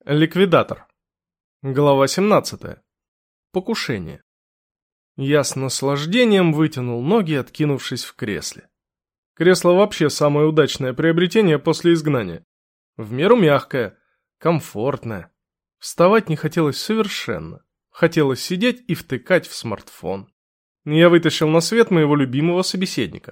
Ликвидатор. Глава 17. Покушение. Я с наслаждением вытянул ноги, откинувшись в кресле. Кресло вообще самое удачное приобретение после изгнания. В меру мягкое, комфортное. Вставать не хотелось совершенно. Хотелось сидеть и втыкать в смартфон. Я вытащил на свет моего любимого собеседника.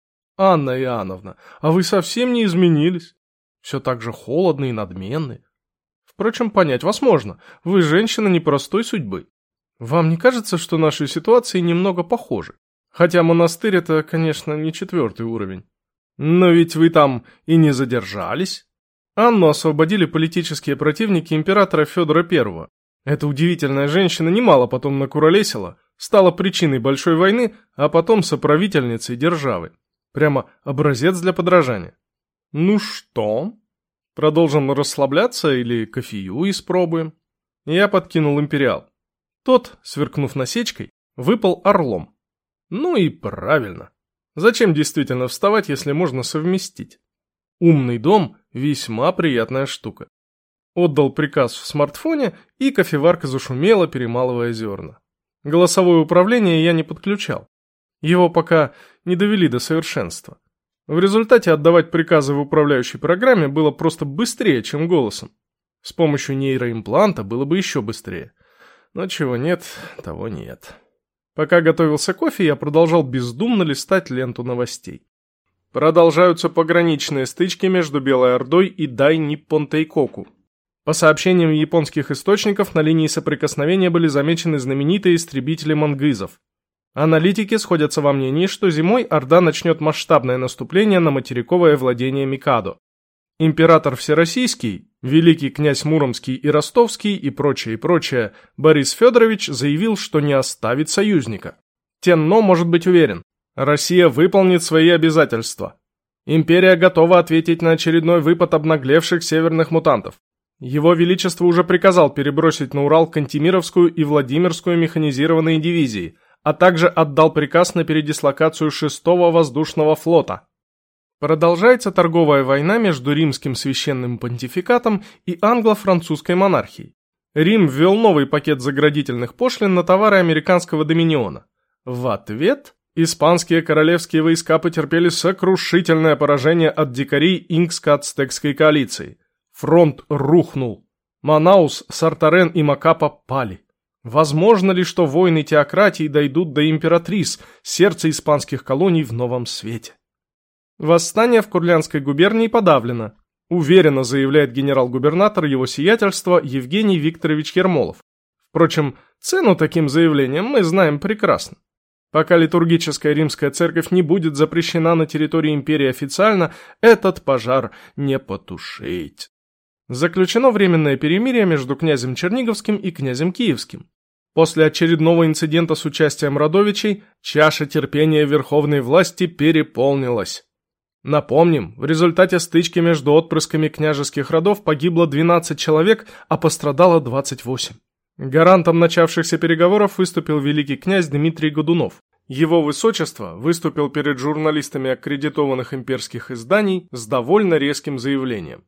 «Анна Иоанновна, а вы совсем не изменились. Все так же холодны и надменны. Впрочем, понять вас можно. Вы женщина непростой судьбы. Вам не кажется, что наши ситуации немного похожи? Хотя монастырь — это, конечно, не 4-й уровень. Но ведь вы там и не задержались. Анну освободили политические противники императора Федора I. Эта удивительная женщина немало потом накуролесила, стала причиной большой войны, а потом соправительницей державы. Прямо образец для подражания. Ну что? Продолжим расслабляться или кофею испробуем? Я подкинул империал. Тот, сверкнув насечкой, выпал орлом. Ну и правильно. Зачем действительно вставать, если можно совместить? Умный дом – весьма приятная штука. Отдал приказ в смартфоне, и кофеварка зашумела, перемалывая зерна. Голосовое управление я не подключал. Его пока не довели до совершенства. В результате отдавать приказы в управляющей программе было просто быстрее, чем голосом. С помощью нейроимпланта было бы еще быстрее. Но чего нет, того нет. Пока готовился кофе, я продолжал бездумно листать ленту новостей. Продолжаются пограничные стычки между Белой Ордой и Дай-Ниппон Тейкоку. По сообщениям японских источников, на линии соприкосновения были замечены знаменитые истребители мангызов. Аналитики сходятся во мнении, что зимой Орда начнет масштабное наступление на материковое владение Микадо. Император Всероссийский, великий князь Муромский и Ростовский и прочее, Борис Федорович заявил, что не оставит союзника. Тенно может быть уверен, Россия выполнит свои обязательства. Империя готова ответить на очередной выпад обнаглевших северных мутантов. Его Величество уже приказал перебросить на Урал Кантемировскую и Владимирскую механизированные дивизии, а также отдал приказ на передислокацию 6-го воздушного флота. Продолжается торговая война между римским священным понтификатом и англо-французской монархией. Рим ввел новый пакет заградительных пошлин на товары американского доминиона. В ответ испанские королевские войска потерпели сокрушительное поражение от дикарей инкско-ацтекской коалиции. Фронт рухнул. Манаус, Сартарен и Макапа пали. Возможно ли, что войны теократии дойдут до императрис, сердца испанских колоний в новом свете? Восстание в Курляндской губернии подавлено, уверенно заявляет генерал-губернатор его сиятельства Евгений Викторович Ермолов. Впрочем, цену таким заявлениям мы знаем прекрасно. Пока литургическая римская церковь не будет запрещена на территории империи официально, этот пожар не потушить. Заключено временное перемирие между князем Черниговским и князем Киевским. После очередного инцидента с участием родовичей чаша терпения верховной власти переполнилась. Напомним, в результате стычки между отпрысками княжеских родов погибло 12 человек, а пострадало 28. Гарантом начавшихся переговоров выступил великий князь Дмитрий Годунов. Его высочество выступил перед журналистами аккредитованных имперских изданий с довольно резким заявлением.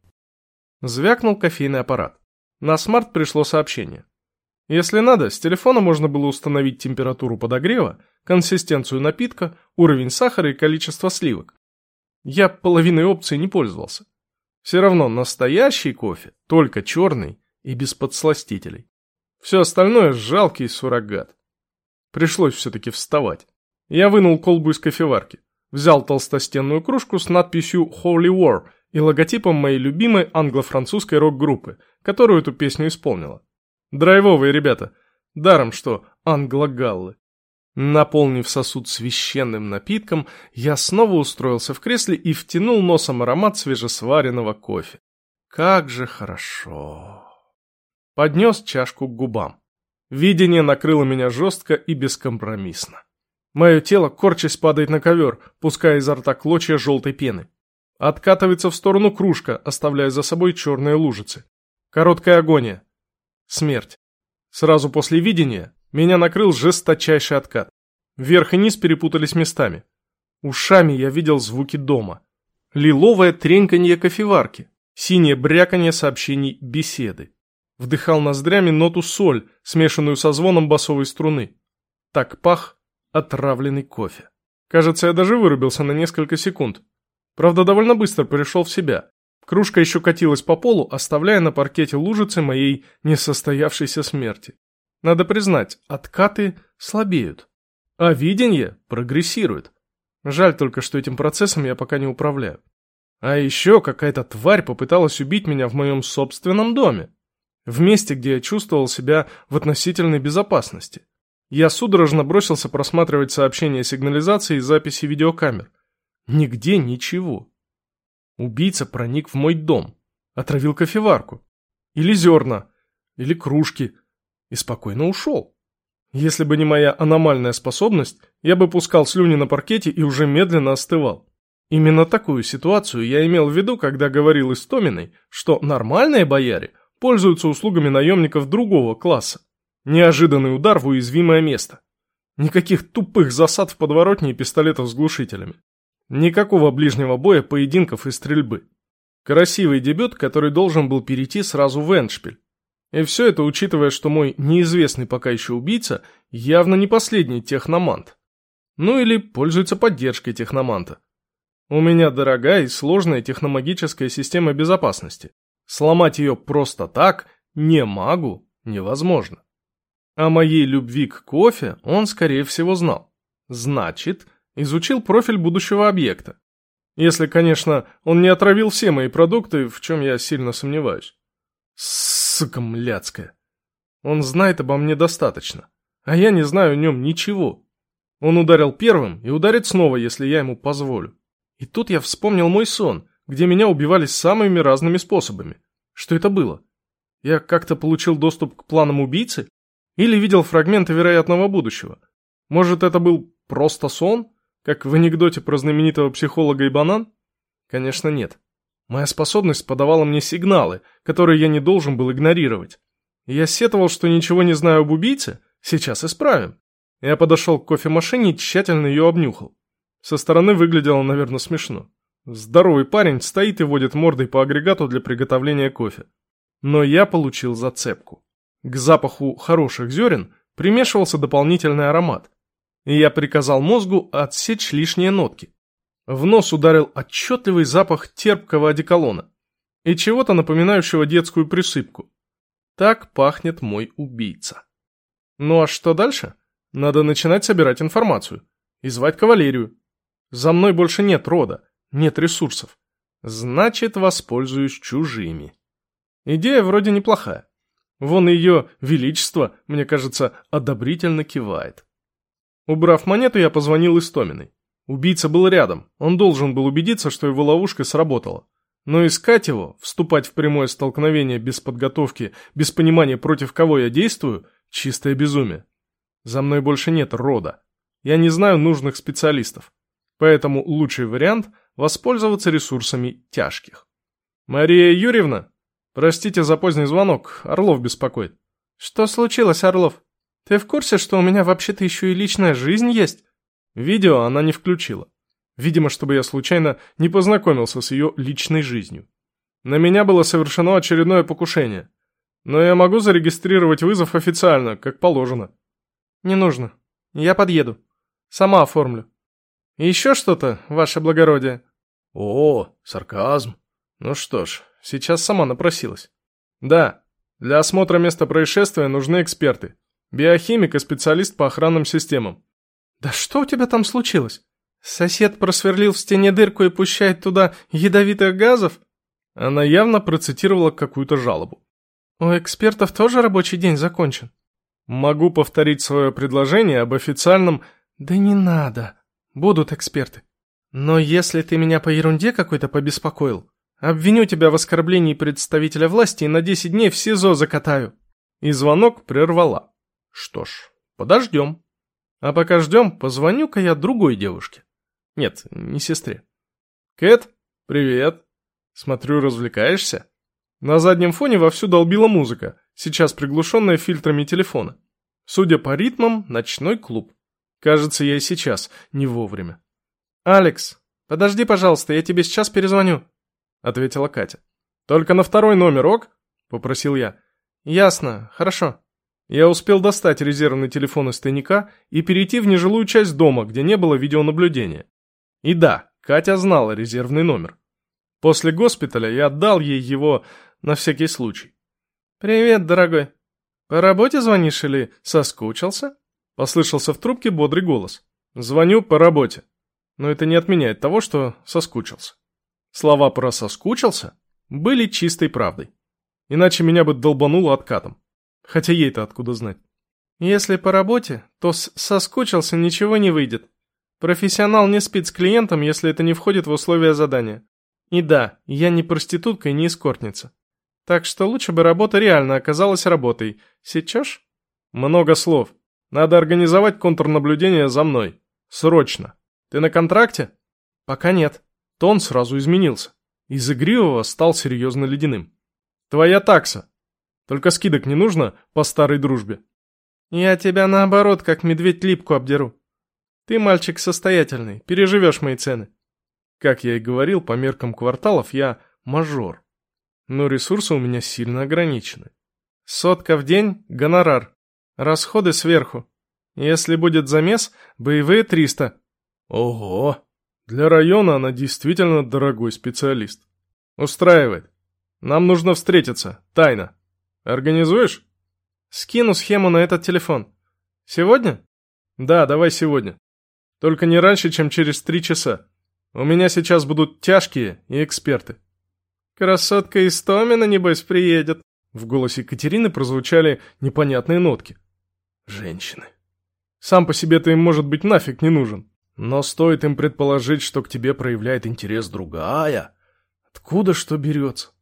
Звякнул кофейный аппарат. На смарт пришло сообщение. Если надо, с телефона можно было установить температуру подогрева, консистенцию напитка, уровень сахара и количество сливок. Я половиной опций не пользовался. Все равно настоящий кофе, только черный и без подсластителей. Все остальное жалкий суррогат. Пришлось все-таки вставать. Я вынул колбу из кофеварки, взял толстостенную кружку с надписью Holy War и логотипом моей любимой англо-французской рок-группы, которую эту песню исполнила. Драйвовые ребята, даром что англогаллы. Наполнив сосуд священным напитком, я снова устроился в кресле и втянул носом аромат свежесваренного кофе. Как же хорошо. Поднес чашку к губам. Видение накрыло меня жестко и бескомпромиссно. Мое тело, корчась, падает на ковер, пуская изо рта клочья желтой пены. Откатывается в сторону кружка, оставляя за собой черные лужицы. Короткая агония. Смерть. Сразу после видения меня накрыл жесточайший откат. Вверх и низ перепутались местами. Ушами я видел звуки дома. Лиловое треньканье кофеварки, синее бряканье сообщений беседы. Вдыхал ноздрями ноту соль, смешанную со звоном басовой струны. Так пах отравленный кофе. Кажется, я даже вырубился на несколько секунд. Правда, довольно быстро пришел в себя. Кружка еще катилась по полу, оставляя на паркете лужицы моей несостоявшейся смерти. Надо признать, откаты слабеют, а видение прогрессирует. Жаль только, что этим процессом я пока не управляю. А еще какая-то тварь попыталась убить меня в моем собственном доме. В месте, где я чувствовал себя в относительной безопасности. Я судорожно бросился просматривать сообщения сигнализации и записи видеокамер. Нигде ничего. Убийца проник в мой дом, отравил кофеварку. Или зерна, или кружки. И спокойно ушел. Если бы не моя аномальная способность, я бы пускал слюни на паркете и уже медленно остывал. Именно такую ситуацию я имел в виду, когда говорил Истоминой, что нормальные бояре пользуются услугами наемников другого класса. Неожиданный удар в уязвимое место. Никаких тупых засад в подворотне и пистолетов с глушителями. Никакого ближнего боя, поединков и стрельбы. Красивый дебют, который должен был перейти сразу в эндшпиль. И все это учитывая, что мой неизвестный пока еще убийца явно не последний техномант. Ну или пользуется поддержкой техноманта. У меня дорогая и сложная техномагическая система безопасности. Сломать ее просто так, не магу, невозможно. О моей любви к кофе он, скорее всего, знал. Значит, изучил профиль будущего объекта. Если, конечно, он не отравил все мои продукты, в чем я сильно сомневаюсь. Сука мляцкая. Он знает обо мне достаточно, а я не знаю о нем ничего. Он ударил первым и ударит снова, если я ему позволю. И тут я вспомнил мой сон, где меня убивали самыми разными способами. Что это было? Я как-то получил доступ к планам убийцы? Или видел фрагменты вероятного будущего? Может, это был просто сон? Как в анекдоте про знаменитого психолога и банан? Конечно, нет. Моя способность подавала мне сигналы, которые я не должен был игнорировать. И я сетовал, что ничего не знаю об убийце. Сейчас исправим. Я подошел к кофемашине и тщательно ее обнюхал. Со стороны выглядело, наверное, смешно. Здоровый парень стоит и водит мордой по агрегату для приготовления кофе. Но я получил зацепку. К запаху хороших зерен примешивался дополнительный аромат. И я приказал мозгу отсечь лишние нотки. В нос ударил отчетливый запах терпкого одеколона и чего-то напоминающего детскую присыпку. Так пахнет мой убийца. Ну а что дальше? Надо начинать собирать информацию и звать кавалерию. За мной больше нет рода, нет ресурсов. Значит, воспользуюсь чужими. Идея вроде неплохая. Вон ее величество, мне кажется, одобрительно кивает. Убрав монету, я позвонил Истоминой. Убийца был рядом, он должен был убедиться, что его ловушка сработала. Но искать его, вступать в прямое столкновение без подготовки, без понимания, против кого я действую, чистое безумие. За мной больше нет рода. Я не знаю нужных специалистов. Поэтому лучший вариант – воспользоваться ресурсами тяжких. «Мария Юрьевна? Простите за поздний звонок, Орлов беспокоит». «Что случилось, Орлов? Ты в курсе, что у меня вообще-то еще и личная жизнь есть?» Видео она не включила. Видимо, чтобы я случайно не познакомился с ее личной жизнью. На меня было совершено очередное покушение. Но я могу зарегистрировать вызов официально, как положено. Не нужно. Я подъеду. Сама оформлю. И еще что-то, ваше благородие? О, сарказм. Ну что ж, сейчас сама напросилась. Да, для осмотра места происшествия нужны эксперты. Биохимик и специалист по охранным системам. Да что у тебя там случилось? Сосед просверлил в стене дырку и пущает туда ядовитых газов? Она явно процитировала какую-то жалобу. У экспертов тоже рабочий день закончен. Могу повторить свое предложение об официальном... Да не надо. Будут эксперты. Но если ты меня по ерунде какой-то побеспокоил, обвиню тебя в оскорблении представителя власти и на 10 дней в СИЗО закатаю. И звонок прервала. Что ж, подождем. А пока ждем, позвоню-ка я другой девушке. Нет, не сестре. Кэт, привет. Смотрю, развлекаешься? На заднем фоне вовсю долбила музыка, сейчас приглушенная фильтрами телефона. Судя по ритмам, ночной клуб. Кажется, я и сейчас не вовремя. «Алекс, подожди, пожалуйста, я тебе сейчас перезвоню», — ответила Катя. «Только на второй номер, ок?» — попросил я. Ясно, хорошо. Я успел достать резервный телефон из тайника и перейти в нежилую часть дома, где не было видеонаблюдения. И да, Катя знала резервный номер. После госпиталя я отдал ей его на всякий случай. «Привет, дорогой. По работе звонишь или соскучился?» Послышался в трубке бодрый голос. «Звоню по работе». Но это не отменяет того, что соскучился. Слова про «соскучился» были чистой правдой. Иначе меня бы долбануло откатом. Хотя ей-то откуда знать. Если по работе, то соскучился ничего не выйдет. Профессионал не спит с клиентом, если это не входит в условия задания. И да, я не проститутка и не эскортница. Так что лучше бы работа реально оказалась работой. Сечешь? Много слов. Надо организовать контрнаблюдение за мной. Срочно. Ты на контракте? Пока нет. Тон сразу изменился. Из игривого стал серьезно ледяным. Твоя такса. Только скидок не нужно по старой дружбе. Я тебя наоборот, как медведь липку обдеру. Ты мальчик состоятельный, переживешь мои цены. Как я и говорил, по меркам кварталов я мажор. Но ресурсы у меня сильно ограничены. 100 в день – гонорар. Расходы сверху. Если будет замес, боевые 300. Ого! Для района она действительно дорогой специалист. Устраивает. Нам нужно встретиться, тайно. Организуешь? Скину схему на этот телефон. Сегодня? Да, давай сегодня. Только не раньше, чем через 3 часа. У меня сейчас будут тяжкие и эксперты. Красотка Истомина, небось, приедет. В голосе Катерины прозвучали непонятные нотки. Женщины. Сам по себе ты им, может быть, нафиг не нужен. Но стоит им предположить, что к тебе проявляет интерес другая. Откуда что берется?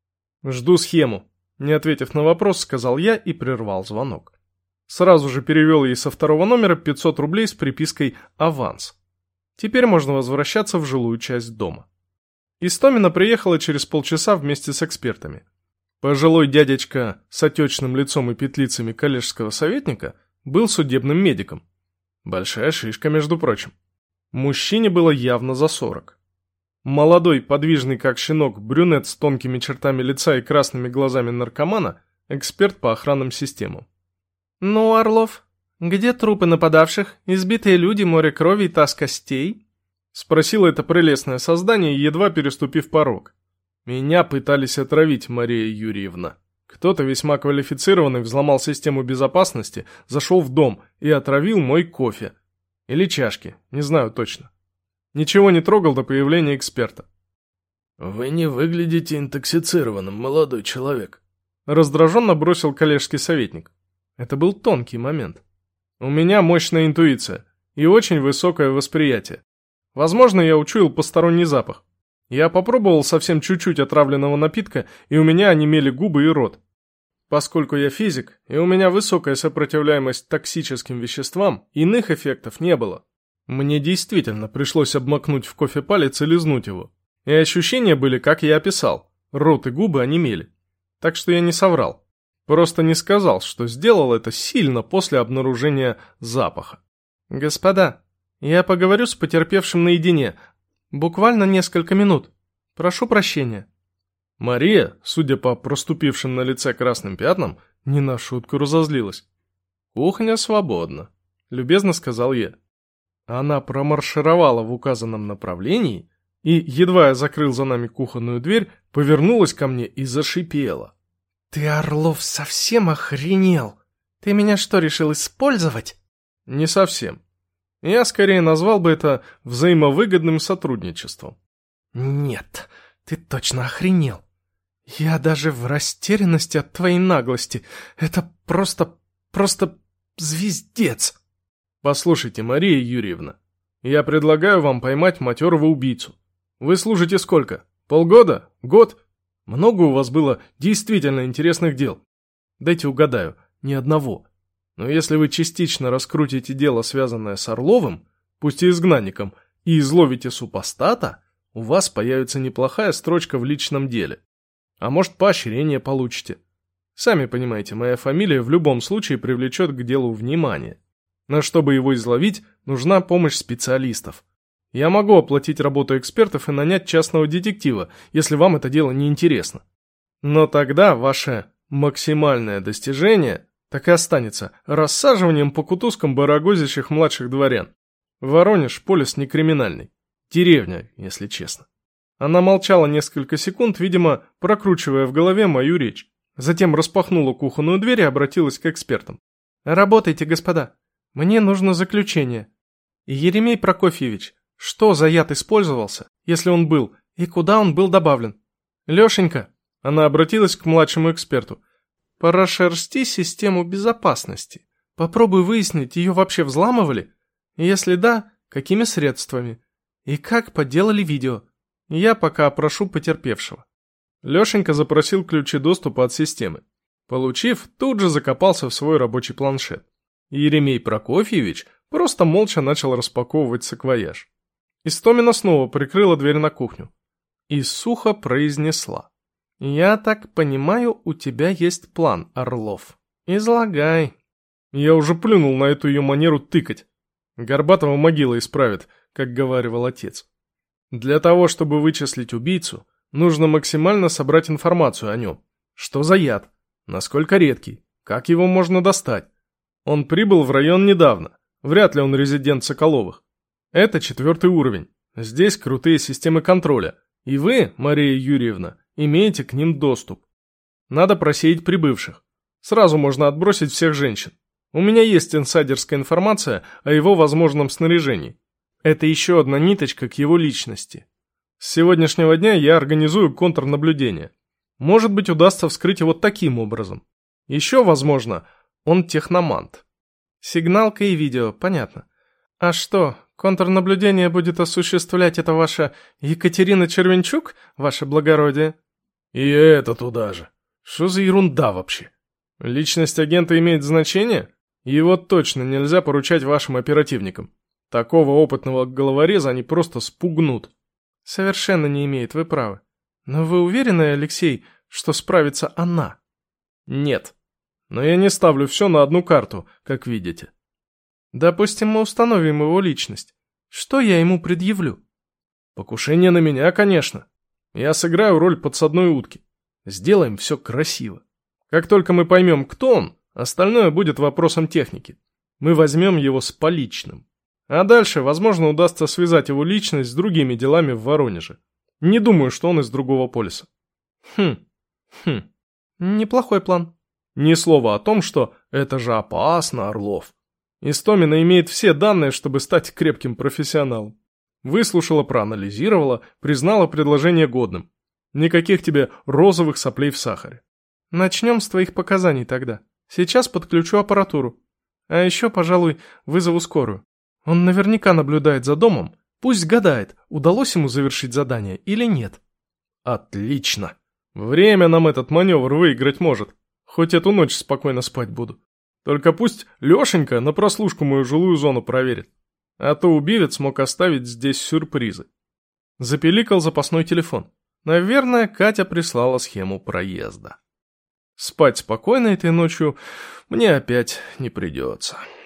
Жду схему. Не ответив на вопрос, сказал я и прервал звонок. Сразу же перевел ей со второго номера 500 рублей с припиской «Аванс». Теперь можно возвращаться в жилую часть дома. Истомина приехала через полчаса вместе с экспертами. Пожилой дядечка с отечным лицом и петлицами коллежского советника был судебным медиком. Большая шишка, между прочим. Мужчине было явно за 40. Молодой, подвижный как щенок, брюнет с тонкими чертами лица и красными глазами наркомана, эксперт по охранным системам. «Ну, Орлов, где трупы нападавших, избитые люди, море крови и таз костей?» — спросило это прелестное создание, едва переступив порог. «Меня пытались отравить, Мария Юрьевна. Кто-то весьма квалифицированный взломал систему безопасности, зашел в дом и отравил мой кофе. Или чашки, не знаю точно. Ничего не трогал до появления эксперта». «Вы не выглядите интоксицированным, молодой человек», — раздраженно бросил коллежский советник. Это был тонкий момент. У меня мощная интуиция и очень высокое восприятие. Возможно, я учуял посторонний запах. Я попробовал совсем чуть-чуть отравленного напитка, и у меня онемели губы и рот. Поскольку я физик, и у меня высокая сопротивляемость токсическим веществам, иных эффектов не было. Мне действительно пришлось обмакнуть в кофе палец и лизнуть его. И ощущения были, как я описал. Рот и губы онемели. Так что я не соврал. Просто не сказал, что сделал это сильно после обнаружения запаха. «Господа, я поговорю с потерпевшим наедине. Буквально несколько минут. Прошу прощения». Мария, судя по проступившим на лице красным пятнам, не на шутку разозлилась. «Кухня свободна», — любезно сказал я. Она промаршировала в указанном направлении и, едва я закрыл за нами кухонную дверь, повернулась ко мне и зашипела. «Ты, Орлов, совсем охренел? Ты меня что, решил использовать?» «Не совсем. Я скорее назвал бы это взаимовыгодным сотрудничеством». «Нет, ты точно охренел. Я даже в растерянности от твоей наглости. Это просто звездец». «Послушайте, Мария Юрьевна, я предлагаю вам поймать матерого убийцу. Вы служите сколько? Полгода? Год? Много у вас было действительно интересных дел? Дайте угадаю, ни одного. Но если вы частично раскрутите дело, связанное с Орловым, пусть и изгнанником, и изловите супостата, у вас появится неплохая строчка в личном деле. А может, поощрение получите. Сами понимаете, моя фамилия в любом случае привлечет к делу внимание. Но чтобы его изловить, нужна помощь специалистов. Я могу оплатить работу экспертов и нанять частного детектива, если вам это дело не интересно. Но тогда ваше Максимальное достижение так и останется рассаживанием по кутузкам барагозящих младших дворян. Воронеж – полис не криминальный. Деревня, если честно. Она молчала несколько секунд, видимо, прокручивая в голове мою речь. Затем распахнула кухонную дверь и обратилась к экспертам. «Работайте, господа. Мне нужно заключение. Еремей Прокофьевич, что за яд использовался, если он был, и куда он был добавлен? Лешенька», она обратилась к младшему эксперту, «прошерсти систему безопасности. Попробуй выяснить, ее вообще взламывали? Если да, какими средствами? И как подделали видео? Я пока опрошу потерпевшего». Лешенька запросил ключи доступа от системы. Получив, тут же закопался в свой рабочий планшет. Еремей Прокофьевич просто молча начал распаковывать саквояж. Истомина снова прикрыла дверь на кухню и сухо произнесла. «Я так понимаю, у тебя есть план, Орлов. Излагай». Я уже плюнул на эту ее манеру тыкать. Горбатова могила исправит, как говаривал отец. Для того, чтобы вычислить убийцу, нужно максимально собрать информацию о нем. Что за яд? Насколько редкий? Как его можно достать? Он прибыл в район недавно. Вряд ли он резидент Соколовых. Это 4-й уровень. Здесь крутые системы контроля. И вы, Мария Юрьевна, имеете к ним доступ. Надо просеять прибывших. Сразу можно отбросить всех женщин. У меня есть инсайдерская информация о его возможном снаряжении. Это еще одна ниточка к его личности. С сегодняшнего дня я организую контрнаблюдение. Может быть, удастся вскрыть его таким образом. Еще, возможно, он техномант. Сигналка и видео, понятно. А что, контрнаблюдение будет осуществлять это ваша Екатерина Червенчук, ваше благородие? И это туда же. Что за ерунда вообще? Личность агента имеет значение? Его точно нельзя поручать вашим оперативникам. Такого опытного головореза они просто спугнут. Совершенно не имеет, вы правы. Но вы уверены, Алексей, что справится она? Нет. Но я не ставлю все на одну карту, как видите. Допустим, мы установим его личность. Что я ему предъявлю? Покушение на меня, конечно. Я сыграю роль подсадной утки. Сделаем все красиво. Как только мы поймем, кто он, остальное будет вопросом техники. Мы возьмем его с поличным. А дальше, возможно, удастся связать его личность с другими делами в Воронеже. Не думаю, что он из другого полиса. Неплохой план. Ни слова о том, что это же опасно, Орлов. Истомина имеет все данные, чтобы стать крепким профессионалом. Выслушала, проанализировала, признала предложение годным. Никаких тебе розовых соплей в сахаре. Начнем с твоих показаний тогда. Сейчас подключу аппаратуру. А еще, пожалуй, вызову скорую. Он наверняка наблюдает за домом. Пусть гадает, удалось ему завершить задание или нет. Отлично. Время нам этот маневр выиграть может. Хоть эту ночь спокойно спать буду. Только пусть Лешенька на прослушку мою жилую зону проверит. А то убивец мог оставить здесь сюрпризы. Запиликал запасной телефон. Наверное, Катя прислала схему проезда. Спать спокойно этой ночью мне опять не придется.